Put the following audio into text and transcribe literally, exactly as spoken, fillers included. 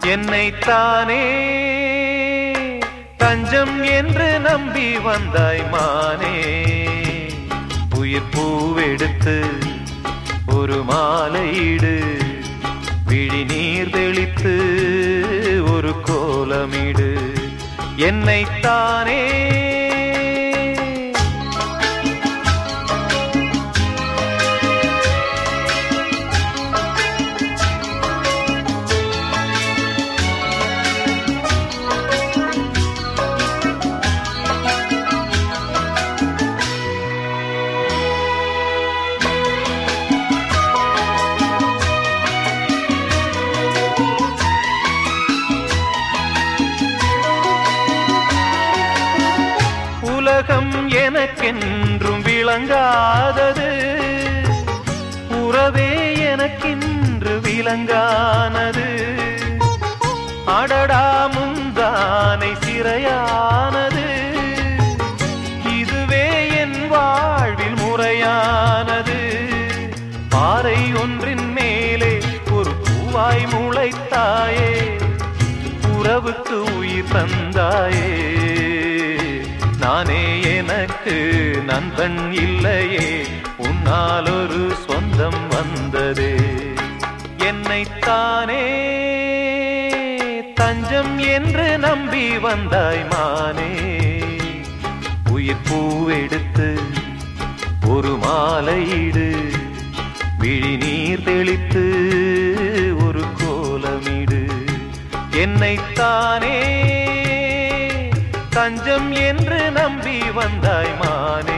என்னைத்தானே தஞ்சம் என்று நம்பி வந்தாய் மானே. உயிர் பூவெடுத்து ஒரு மாலையிடு, விழி நீர் தெளித்து ஒரு கோலமிடு. என்னைத்தானே உலகம் எனக்கென்றும் விளங்காதது, உறவே எனக்கென்று விளங்கானது. அடடா முந்தானை சிறையானது, இதுவே என் வாழ்வில் முறையானது. பாறை ஒன்றின் மேலே ஒரு பூவாய் முளைத்தாயே, உறவுக்கு உயிர் தந்தாயே. நானே எனக்கு நண்பன் இல்லையே, உன்னால் ஒரு சொந்தம் வந்ததே. என்னைத்தானே தஞ்சம் என்று நம்பி வந்தாய் மானே. உயிர் பூவெடுத்து ஒரு மாலையிடு, விழி நீர் தெளித்து ஒரு கோலமிடு. என்னைத்தானே தஞ்சம் என்று நம்பி வந்தாய் மானே.